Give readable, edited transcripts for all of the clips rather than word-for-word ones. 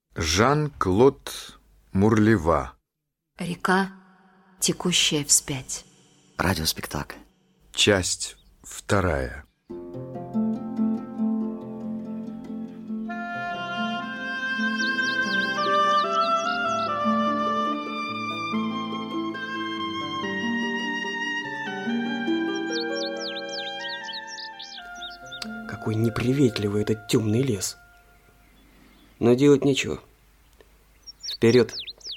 Жан-Клод Мурлева. Река, текущая вспять. Радиоспектакль. Часть 2. Какой неприветливый этот темный лес. Но делать нечего. Вперед.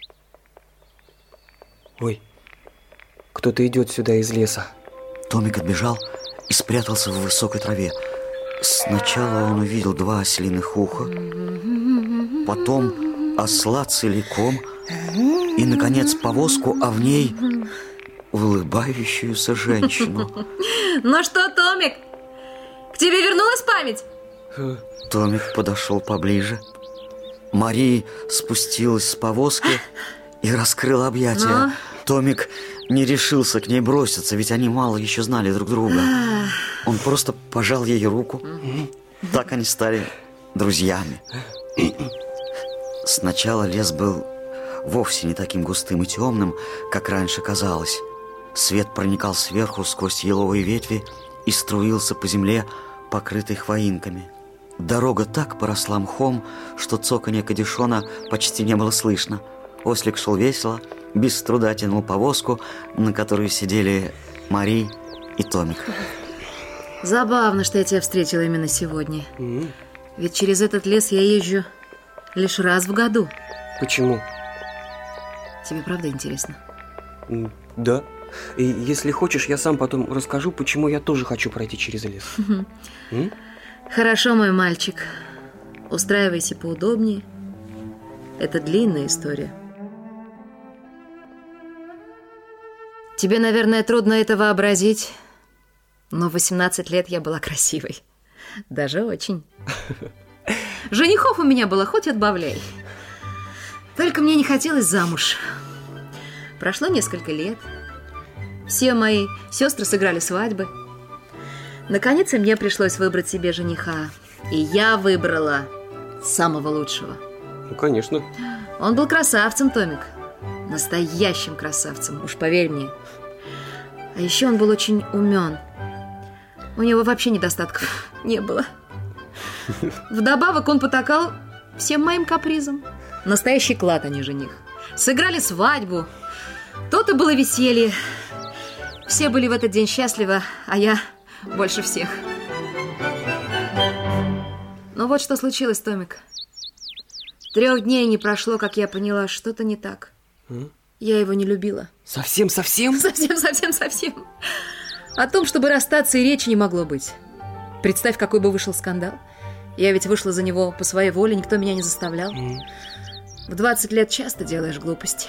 Ой, кто-то идет сюда из леса. Томик отбежал и спрятался в высокой траве. Сначала он увидел 2 ослиных уха, потом осла целиком и, наконец, повозку, а в ней улыбающуюся женщину. Ну что, Томик, к тебе вернулась память? Томик подошел поближе. Мария спустилась с повозки и раскрыла объятия. Томик не решился к ней броситься, ведь они мало еще знали друг друга. Он просто пожал ей руку. Так они стали друзьями. Сначала лес был вовсе не таким густым и темным, как раньше казалось. Свет проникал сверху сквозь еловые ветви и струился по земле, покрытой хвоинками. Дорога так поросла мхом, что цоканье кадешона почти не было слышно. Ослик шел весело, без труда тянул повозку, на которой сидели Мария и Томик. Забавно, что я тебя встретила именно сегодня. Ведь через этот лес я езжу лишь раз в году. Почему? Тебе правда интересно? Да. И если хочешь, я сам потом расскажу, почему я тоже хочу пройти через лес. Хорошо, мой мальчик. Устраивайся поудобнее. Это длинная история. Тебе, наверное, трудно это вообразить, но в 18 лет я была красивой. Даже очень. Женихов у меня было хоть отбавляй. Только мне не хотелось замуж. Прошло несколько лет. Все мои сестры сыграли свадьбы. Наконец, и мне пришлось выбрать себе жениха. И я выбрала самого лучшего. Ну, конечно. Он был красавцем, Томик. Настоящим красавцем, уж поверь мне. А еще он был очень умен. У него вообще недостатков не было. Вдобавок он потакал всем моим капризам. Настоящий клад, а не жених. Сыграли свадьбу. То-то было веселье. Все были в этот день счастливы, а я больше всех. Но вот что случилось, Томик. 3 дней не прошло, как я поняла, что-то не так. Я его не любила. Совсем-совсем? Совсем. О том, чтобы расстаться, и речи не могло быть. Представь, какой бы вышел скандал. Я ведь вышла за него по своей воле, никто меня не заставлял. В 20 лет часто делаешь глупости.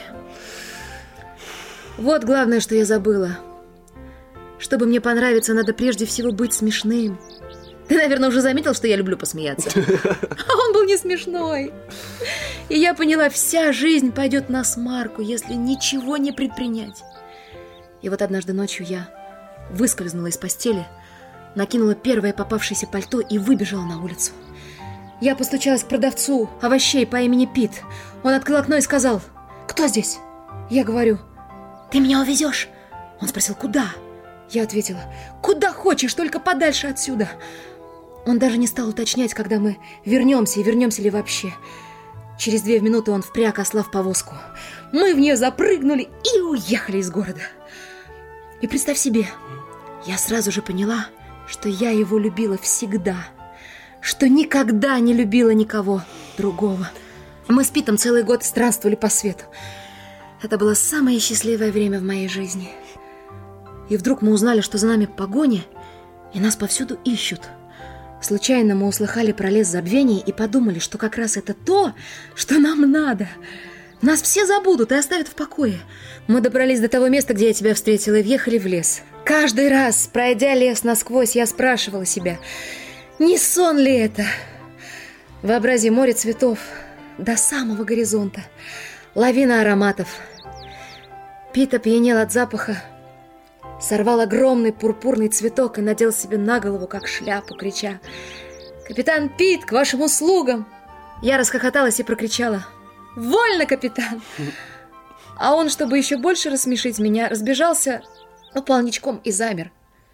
Вот главное, что я забыла. Чтобы мне понравиться, надо прежде всего быть смешным. Ты, наверное, уже заметил, что я люблю посмеяться. А он был не смешной. И я поняла, вся жизнь пойдет насмарку, если ничего не предпринять. И вот однажды ночью я выскользнула из постели, накинула первое попавшееся пальто и выбежала на улицу. Я постучалась к продавцу овощей по имени Пит. Он открыл окно и сказал: «Кто здесь?» Я говорю: «Ты меня увезешь?» Он спросил: «Куда?» Я ответила: «Куда хочешь, только подальше отсюда». Он даже не стал уточнять, когда мы вернемся и вернемся ли вообще. Через 2 минуты он впряг осла в повозку. Мы в нее запрыгнули и уехали из города. И представь себе, я сразу же поняла, что я его любила всегда, что никогда не любила никого другого. Мы с Питом целый год странствовали по свету. Это было самое счастливое время в моей жизни. И вдруг мы узнали, что за нами погоня, и нас повсюду ищут. Случайно мы услыхали про лес забвения и подумали, что как раз это то, что нам надо. Нас все забудут и оставят в покое. Мы добрались до того места, где я тебя встретила, и въехали в лес. Каждый раз, пройдя лес насквозь, я спрашивала себя, не сон ли это? Вообрази море цветов до самого горизонта, лавина ароматов. Пит опьянел от запаха, сорвал огромный пурпурный цветок и надел себе на голову, как шляпу, крича: «Капитан Пит, к вашим услугам!» Я расхохоталась и прокричала: «Вольно, капитан!» А он, чтобы еще больше рассмешить меня, разбежался полничком и замер.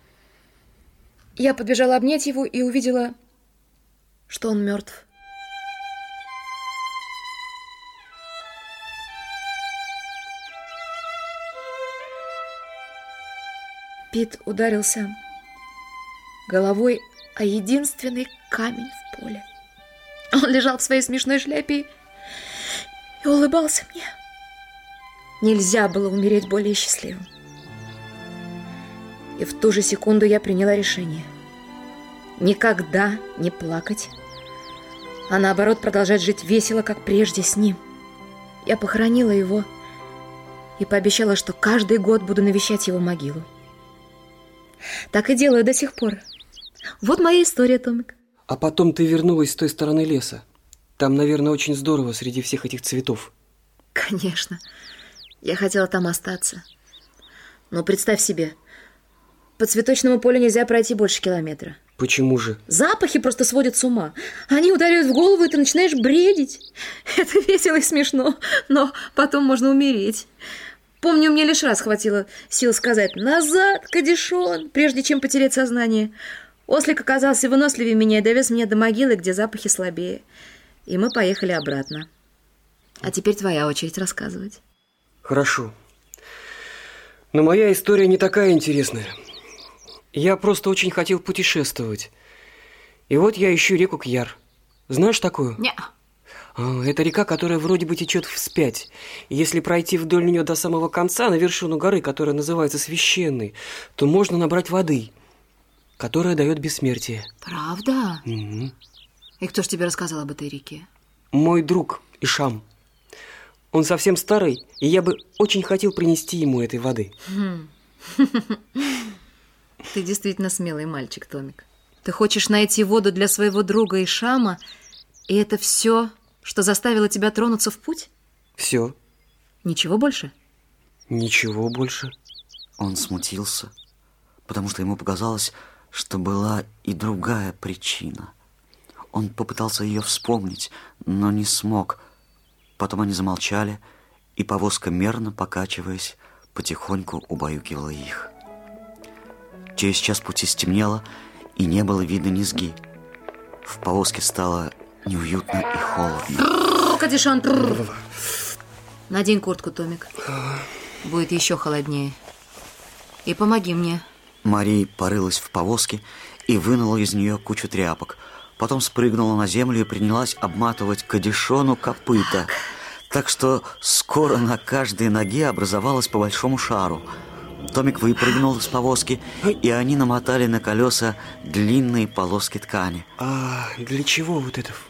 Я подбежала обнять его и увидела, что он мертв. Пит ударился головой о единственный камень в поле. Он лежал в своей смешной шляпе и улыбался мне. Нельзя было умереть более счастливым. И в ту же секунду я приняла решение никогда не плакать, а наоборот продолжать жить весело, как прежде, с ним. Я похоронила его и пообещала, что каждый год буду навещать его могилу. Так и делаю до сих пор. Вот моя история, Томик. А потом ты вернулась с той стороны леса. Там, наверное, очень здорово среди всех этих цветов. Конечно. Я хотела там остаться. Но представь себе, по цветочному полю нельзя пройти больше километра. Почему же? Запахи просто сводят с ума. Они ударяют в голову, и ты начинаешь бредить. Это весело и смешно, но потом можно умереть. Помню, мне лишь раз хватило сил сказать «назад, кадишон», прежде чем потерять сознание. Ослик оказался выносливее меня и довез меня до могилы, где запахи слабее. И мы поехали обратно. А теперь твоя очередь рассказывать. Хорошо. Но моя история не такая интересная. Я просто очень хотел путешествовать. И вот я ищу реку Кьяр. Знаешь такую? Не-а. Это река, которая вроде бы течет вспять. И если пройти вдоль нее до самого конца, на вершину горы, которая называется Священной, то можно набрать воды, которая дает бессмертие. Правда? Угу. И кто ж тебе рассказал об этой реке? Мой друг Ишам. Он совсем старый, и я бы очень хотел принести ему этой воды. Ты действительно смелый мальчик, Томик. Ты хочешь найти воду для своего друга Ишама, и это все, что заставило тебя тронуться в путь? Все. Ничего больше? Ничего больше. Он смутился, потому что ему показалось, что была и другая причина. Он попытался ее вспомнить, но не смог. Потом они замолчали, и повозка, мерно покачиваясь, потихоньку убаюкивала их. Через час пути стемнело, и не было видно низги. В повозке стало неуютно и холодно. Кадишон, надень куртку, Томик. Будет еще холоднее. И помоги мне. Мари порылась в повозке и вынула из нее кучу тряпок. Потом спрыгнула на землю и принялась обматывать Кадишону копыта. Так что скоро на каждой ноге образовалось по большому шару. Томик выпрыгнул из повозки, и они намотали на колеса длинные полоски ткани. А для чего вот это?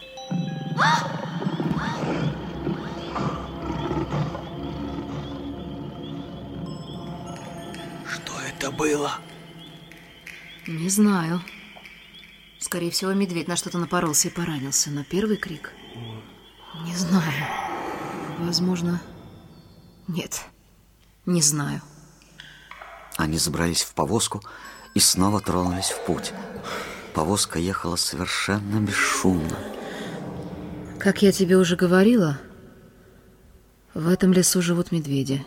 Что это было? Не знаю. Скорее всего, медведь на что-то напоролся и поранился. Но первый крик... Не знаю. Возможно... Нет, не знаю. Они забрались в повозку и снова тронулись в путь. Повозка ехала совершенно бесшумно. Как я тебе уже говорила, в этом лесу живут медведи.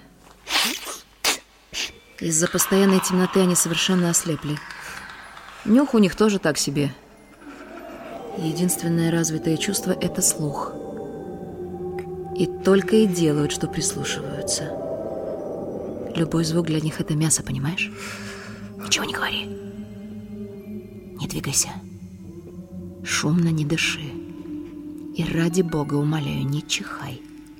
Из-за постоянной темноты они совершенно ослепли. Нюх у них тоже так себе. Единственное развитое чувство – это слух. И только и делают, что прислушиваются. Любой звук для них – это мясо, понимаешь? Ничего не говори. Не двигайся. Шумно не дыши. И ради бога, умоляю, не чихай.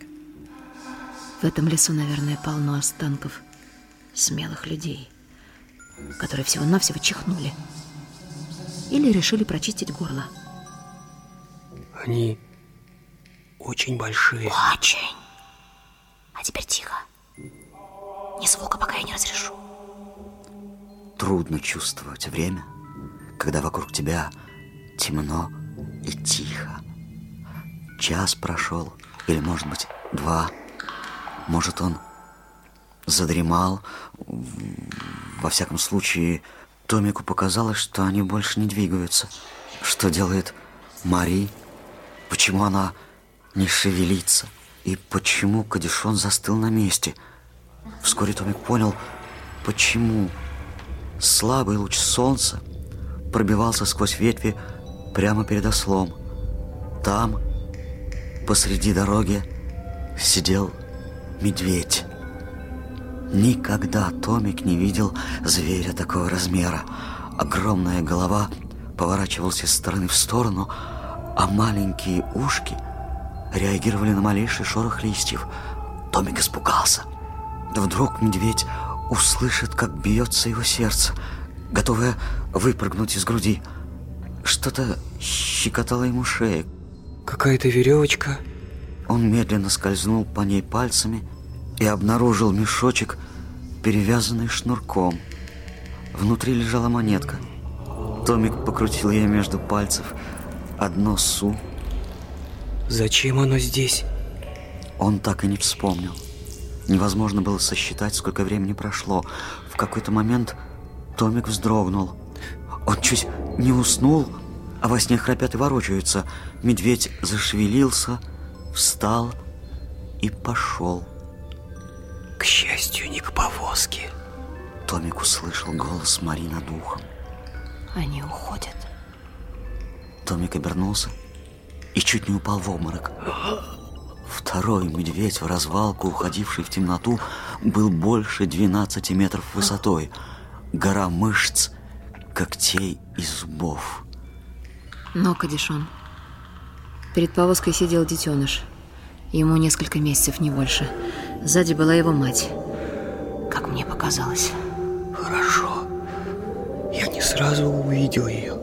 В этом лесу, наверное, полно останков смелых людей, которые всего-навсего чихнули. Или решили прочистить горло. Они очень большие. Очень. А теперь тихо. Ни звука, пока я не разрешу. Трудно чувствовать время, когда вокруг тебя темно и тихо. Час прошел, или, может быть, 2. Может, он задремал. Во всяком случае, Томику показалось, что они больше не двигаются. Что делает Мари? Почему она не шевелится? И почему Кадишон застыл на месте? Вскоре Томик понял, почему. Слабый луч солнца пробивался сквозь ветви прямо перед ослом. Там, посреди дороги, сидел медведь. Никогда Томик не видел зверя такого размера. Огромная голова поворачивалась из стороны в сторону, а маленькие ушки реагировали на малейший шорох листьев. Томик испугался. Да вдруг медведь услышит, как бьется его сердце, готовое выпрыгнуть из груди. Что-то щекотало ему шею. Какая-то веревочка. Он медленно скользнул по ней пальцами и обнаружил мешочек, перевязанный шнурком. Внутри лежала монетка. Томик покрутил ее между пальцев. 1 су. Зачем оно здесь? Он так и не вспомнил. Невозможно было сосчитать, сколько времени прошло. В какой-то момент Томик вздрогнул. Он чуть не уснул, а во сне храпят и ворочаются. Медведь зашевелился, встал и пошел. К счастью, не к повозке. Томик услышал голос Мари над ухом. Они уходят. Томик обернулся и чуть не упал в обморок. Второй медведь в развалку, уходивший в темноту, был больше 12 метров высотой. Гора мышц, когтей и зубов. Но, Кадишон, перед повозкой сидел детеныш. Ему несколько месяцев, не больше. Сзади была его мать. Как мне показалось. Хорошо. Я не сразу увидел ее.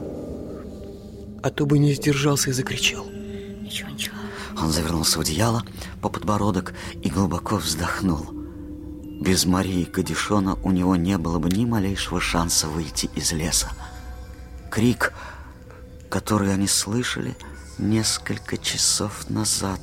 А то бы не сдержался и закричал. Ничего. Он завернулся в одеяло по подбородок и глубоко вздохнул. Без Марии и Кадишона у него не было бы ни малейшего шанса выйти из леса. Крик, который они слышали несколько часов назад.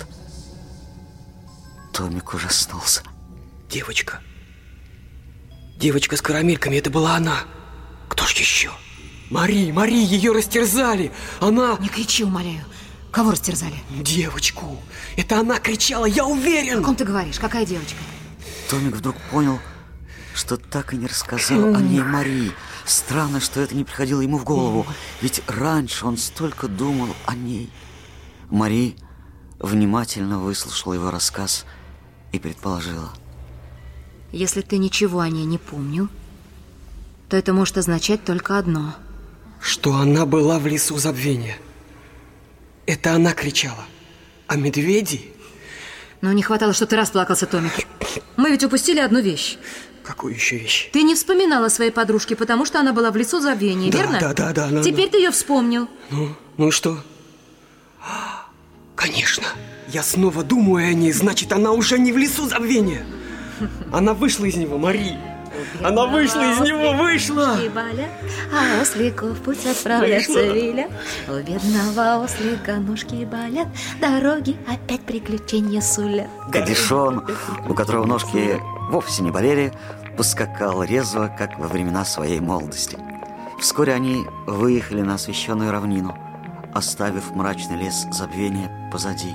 Томик ужаснулся. Девочка. Девочка с карамельками, это была она. Кто ж еще? Мари, ее растерзали. Она... Не кричи, умоляю. Кого растерзали? Девочку. Это она кричала, я уверен. О ком ты говоришь? Какая девочка? Томик вдруг понял, что так и не рассказал о ней Марии. Странно, что это не приходило ему в голову, ведь раньше он столько думал о ней. Мари внимательно выслушала его рассказ и предположила. Если ты ничего о ней не помнил, то это может означать только одно. Что она была в лесу забвения. Это она кричала. А медведи... Но не хватало, чтобы ты расплакался, Томик. Мы ведь упустили одну вещь. Какую еще вещь? Ты не вспоминал о своей подружке, потому что она была в лесу забвения, верно? Да. Теперь ты ее вспомнил. Ну и что? Конечно. Я снова думаю о ней, значит, она уже не в лесу забвения. Она вышла из него, Мари. Она вышла из него, вышла. А ослику в путь отправляться велят. У бедного ослика ножки болят, дороги опять приключения сулят. Кадишон, у которого ножки вовсе не болели, поскакал резво, как во времена своей молодости. Вскоре они выехали на освещенную равнину, оставив мрачный лес забвения позади.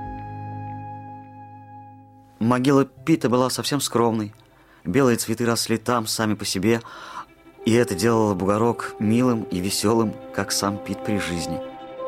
Могила Пита была совсем скромной. Белые цветы росли там сами по себе, и это делало бугорок милым и веселым, как сам Пит при жизни.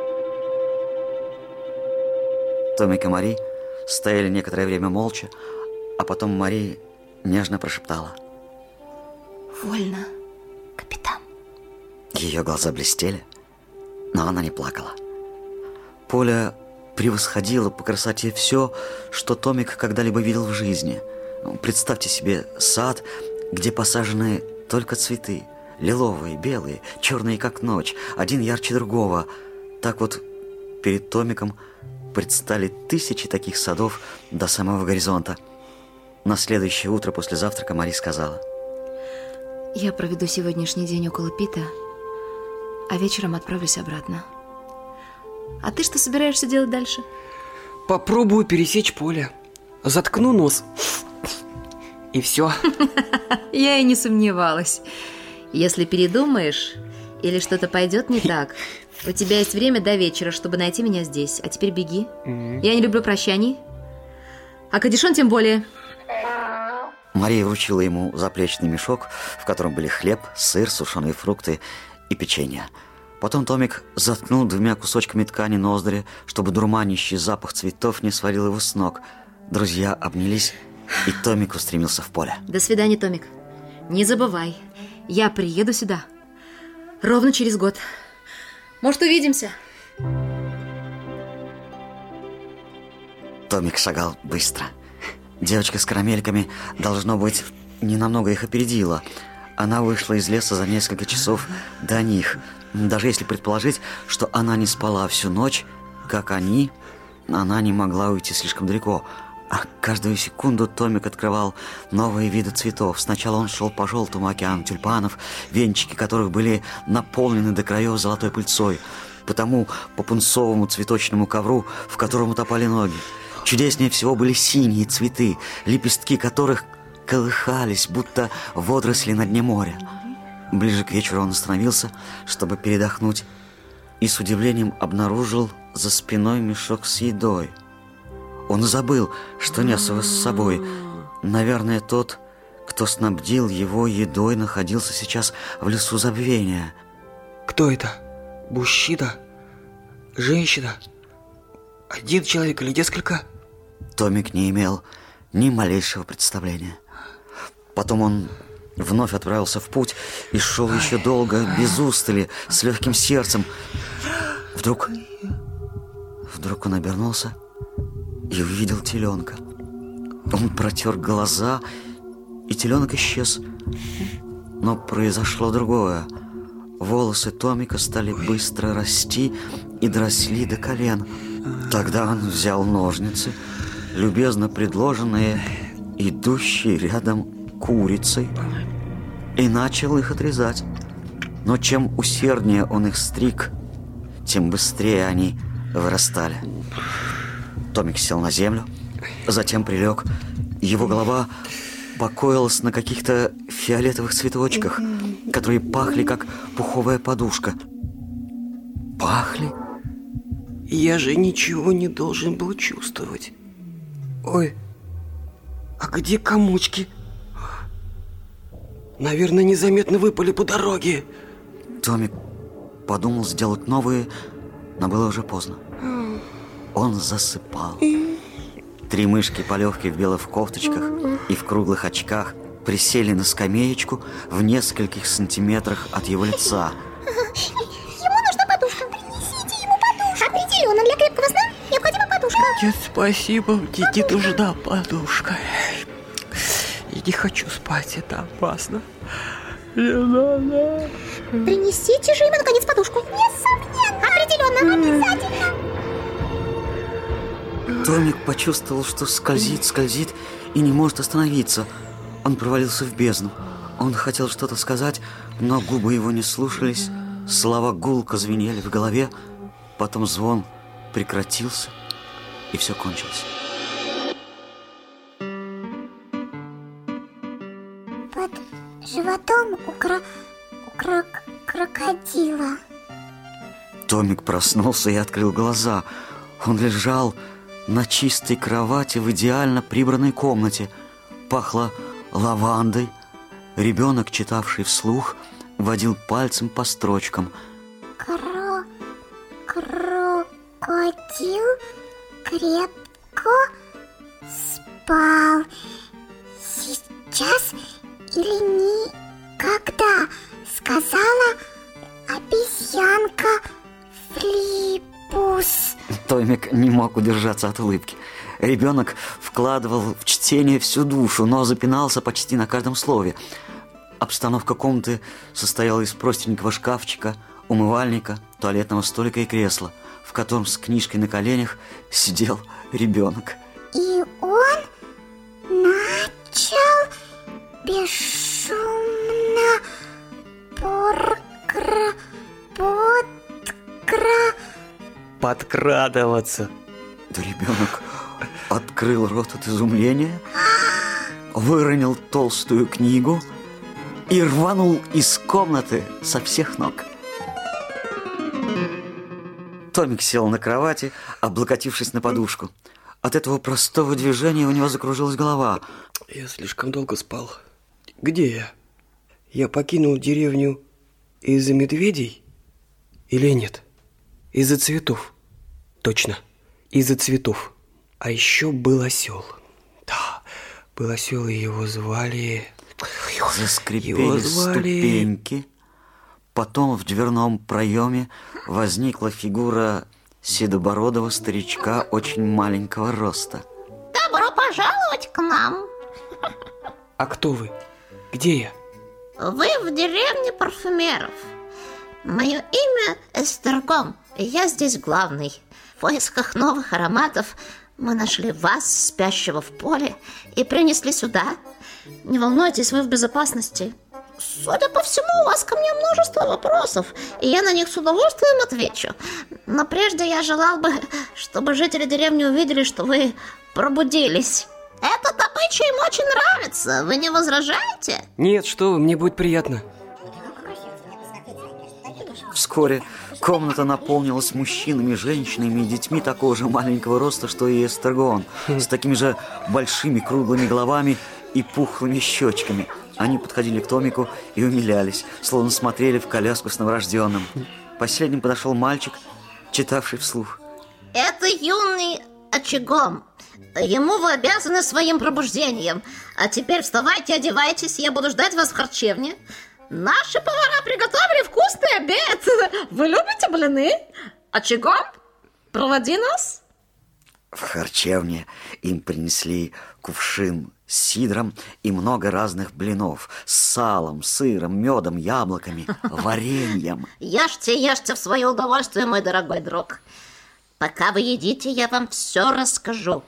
Томик и Мари стояли некоторое время молча, а потом Мари нежно прошептала: «Вольно, капитан». Ее глаза блестели, но она не плакала. Поле превосходило по красоте все, что Томик когда-либо видел в жизни. Представьте себе сад, где посажены только цветы. Лиловые, белые, черные, как ночь, один ярче другого. Так вот перед Томиком предстали тысячи таких садов до самого горизонта. На следующее утро после завтрака Мари сказала: «Я проведу сегодняшний день около Пита, а вечером отправлюсь обратно. А ты что собираешься делать дальше?» Попробую пересечь поле. Заткну нос. И все. Я и не сомневалась. Если передумаешь или что-то пойдет не так, У тебя есть время до вечера, чтобы найти меня здесь. А теперь беги. Я не люблю прощаний. А кадишон тем более. Мария вручила ему заплечный мешок, в котором были хлеб, сыр, сушеные фрукты и печенье. Потом Томик заткнул 2 кусочками ткани ноздри, чтобы дурманящий запах цветов не свалил его с ног. Друзья обнялись, и Томик устремился в поле. До свидания, Томик. Не забывай, я приеду сюда ровно через год. Может, увидимся? Томик шагал быстро. Девочка с карамельками, должно быть, ненамного их опередила. Она вышла из леса за несколько часов до них. Даже если предположить, что она не спала всю ночь, как они, она не могла уйти слишком далеко. А каждую секунду Томик открывал новые виды цветов. Сначала он шел по желтому океану тюльпанов, венчики которых были наполнены до краев золотой пыльцой, по тому пунцовому цветочному ковру, в котором утопали ноги. Чудеснее всего были синие цветы, лепестки которых колыхались, будто водоросли на дне моря. Ближе к вечеру он остановился, чтобы передохнуть, и с удивлением обнаружил за спиной мешок с едой. Он забыл, что нес его с собой. Наверное, тот, кто снабдил его едой, находился сейчас в лесу забвения. Кто это? Мужчина? Женщина? Один человек или несколько? Томик не имел ни малейшего представления. Потом он вновь отправился в путь и шел еще долго, без устали, с легким сердцем. Вдруг он обернулся и увидел теленка. Он протер глаза, и теленок исчез. Но произошло другое. Волосы Томика стали быстро расти и доросли до колен. Тогда он взял ножницы, любезно предложенные идущей рядом курицей, и начал их отрезать. Но чем усерднее он их стриг, тем быстрее они вырастали. Томик сел на землю, затем прилег. Его голова покоилась на каких-то фиолетовых цветочках, которые пахли, как пуховая подушка. Пахли? Я же ничего не должен был чувствовать. Ой, а где комочки? Наверное, незаметно выпали по дороге. Томик подумал сделать новые, но было уже поздно. Он засыпал. 3 мышки-полевки в белых кофточках и в круглых очках присели на скамеечку в нескольких сантиметрах от его лица. Ему нужна подушка. Принесите ему подушку. Определенно, для крепкого сна необходима подушка. Нет, спасибо, мне не нужна подушка. Я не хочу спать, это опасно. Не надо. Принесите же ему, наконец, подушку. Несомненно. Определенно, обязательно. Томик почувствовал, что скользит и не может остановиться. Он провалился в бездну. Он хотел что-то сказать, но губы его не слушались. Слова гулко звенели в голове. Потом звон прекратился, и все кончилось. Под животом у крокодила. Томик проснулся и открыл глаза. Он лежал на чистой кровати в идеально прибранной комнате. Пахло лавандой. Ребенок, читавший вслух, водил пальцем по строчкам. Крокодил крепко спал. Сейчас или никогда, сказала обезьянка Флипус. Томик не мог удержаться от улыбки. Ребенок вкладывал в чтение всю душу, но запинался почти на каждом слове. Обстановка комнаты состояла из простенького шкафчика, умывальника, туалетного столика и кресла, в котором с книжкой на коленях сидел ребенок. И он начал бесшумно подкрадываться. Да ребенок открыл рот от изумления, выронил толстую книгу и рванул из комнаты со всех ног. Томик сел на кровати, облокотившись на подушку. От этого простого движения у него закружилась голова. Я слишком долго спал. Где я? Я покинул деревню из-за медведей или нет? Из-за цветов. Точно, из-за цветов. А еще был осел. Да, был осел, и его звали... Заскрипели ступеньки. Потом в дверном проеме возникла фигура седобородого старичка очень маленького роста. Добро пожаловать к нам. А кто вы? Где я? Вы в деревне парфюмеров. Мое имя Эстергом, и я здесь главный. В поисках новых ароматов мы нашли вас, спящего в поле, и принесли сюда. Не волнуйтесь, вы в безопасности. Судя по всему, у вас ко мне множество вопросов, и я на них с удовольствием отвечу. Но прежде я желал бы, чтобы жители деревни увидели, что вы пробудились. Эта добыча им очень нравится. Вы не возражаете? Нет, что вы, мне будет приятно. Вскоре комната наполнилась мужчинами, женщинами и детьми такого же маленького роста, что и Эстергон, с такими же большими круглыми головами и пухлыми щечками. Они подходили к Томику и умилялись, словно смотрели в коляску с новорожденным. Последним подошел мальчик, читавший вслух. Это юный Очагом. Ему вы обязаны своим пробуждением. А теперь вставайте, одевайтесь, я буду ждать вас в харчевне. Наши повара приготовили вкусный обед. Вы любите блины? Очагом, проводи нас. В харчевне им принесли кувшин с сидром и много разных блинов с салом, сыром, медом, яблоками, вареньем. Ешьте в свое удовольствие, мой дорогой друг. Пока вы едите, я вам все расскажу.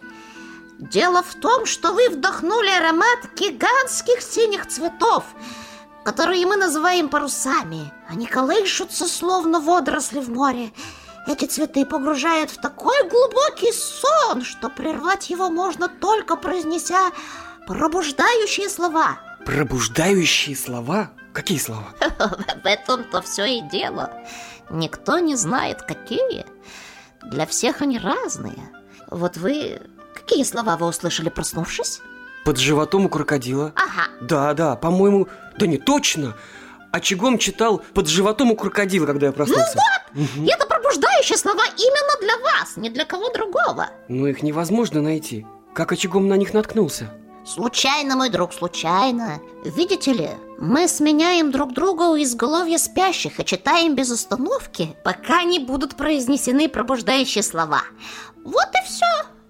Дело в том, что вы вдохнули аромат гигантских синих цветов, которые мы называем парусами. Они колышутся, словно водоросли в море. Эти цветы погружают в такой глубокий сон, что прервать его можно только произнеся пробуждающие слова. Пробуждающие слова? Какие слова? В этом-то все и дело. Никто не знает, какие. Для всех они разные. Вот вы... Какие слова вы услышали, проснувшись? Под животом у крокодила. Ага. Да, по-моему... Да не точно. Очагом читал под животом у крокодила, когда я проснулся. Ну вот! Это пробуждающие слова именно для вас, не для кого другого. Но их невозможно найти. Как Очагом на них наткнулся? Случайно, мой друг, случайно. Видите ли, мы сменяем друг друга у изголовья спящих и читаем без остановки, пока не будут произнесены пробуждающие слова. Вот и все.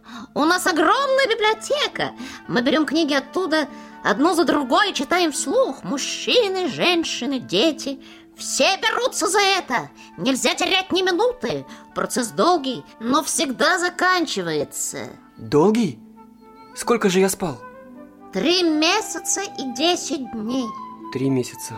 У нас огромная библиотека. Мы берем книги оттуда одну за другой и читаем вслух. Мужчины, женщины, дети. Все берутся за это. Нельзя терять ни минуты. Процесс долгий, но всегда заканчивается. Долгий? Сколько же я спал? 3 месяца и 10 дней. 3 месяца.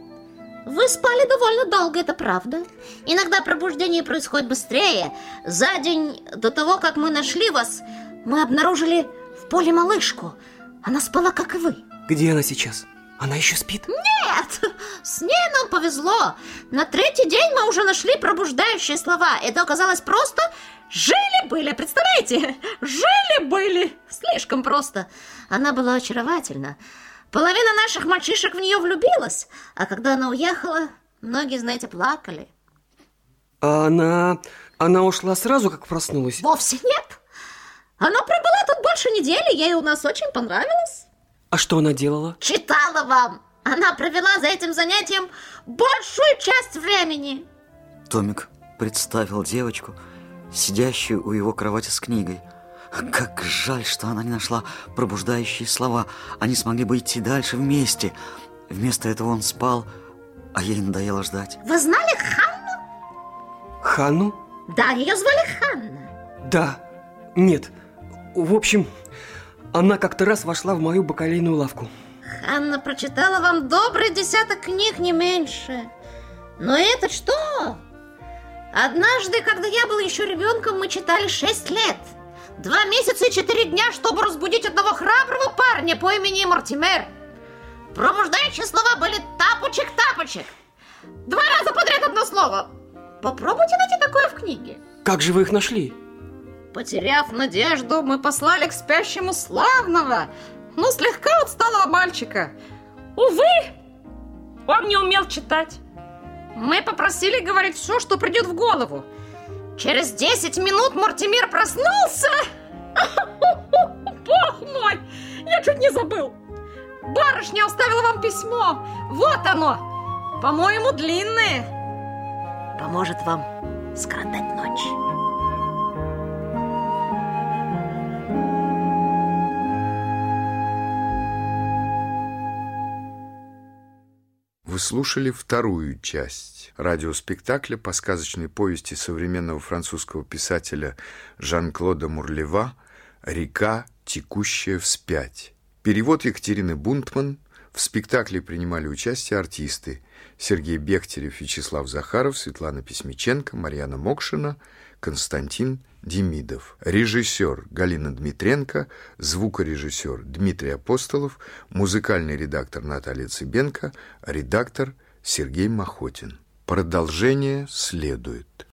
Вы спали довольно долго, это правда. Иногда пробуждение происходит быстрее. За день до того, как мы нашли вас, мы обнаружили в поле малышку. Она спала, как и вы. Где она сейчас? Она еще спит? Нет, с ней нам повезло. На 3-й день мы уже нашли пробуждающие слова. Это оказалось просто жили-были, представляете? Жили-были. Слишком просто. Она была очаровательна. Половина наших мальчишек в нее влюбилась. А когда она уехала, многие, знаете, плакали. А она ушла сразу, как проснулась? Вовсе нет. Она пробыла тут больше недели. Ей у нас очень понравилось. А что она делала? Читала вам. Она провела за этим занятием большую часть времени. Томик представил девочку, сидящую у его кровати с книгой. Как жаль, что она не нашла пробуждающие слова. Они смогли бы идти дальше вместе. Вместо этого он спал, а ей надоело ждать. Вы знали Ханну? Ханну? Да, ее звали Ханна. Да. Нет. В общем, она как-то раз вошла в мою бакалейную лавку. Ханна прочитала вам добрый 10 книг, не меньше. Но это что? Однажды, когда я был еще ребенком, мы читали 6 лет. 2 месяца и 4 дня, чтобы разбудить одного храброго парня по имени Мортимер. Пробуждающие слова были тапочек-тапочек. 2 раза подряд одно слово. Попробуйте найти такое в книге. Как же вы их нашли? Потеряв надежду, мы послали к спящему славного, но слегка отсталого мальчика. Увы, он не умел читать. Мы попросили говорить все, что придет в голову. Через 10 минут Мортимер проснулся. Бог мой, я чуть не забыл. Барышня оставила вам письмо. Вот оно. По-моему, длинное. Поможет вам скоротать ночь. Вы слушали вторую часть радиоспектакля по сказочной повести современного французского писателя Жан-Клода Мурлева «Река, текущая вспять». Перевод Екатерины Бунтман. В спектакле принимали участие артисты Сергей Бехтерев, Вячеслав Захаров, Светлана Письмиченко, Марьяна Мокшина, Константин Демидов. Режиссер Галина Дмитренко, звукорежиссер Дмитрий Апостолов, музыкальный редактор Наталья Цыбенко, редактор Сергей Махотин. Продолжение следует.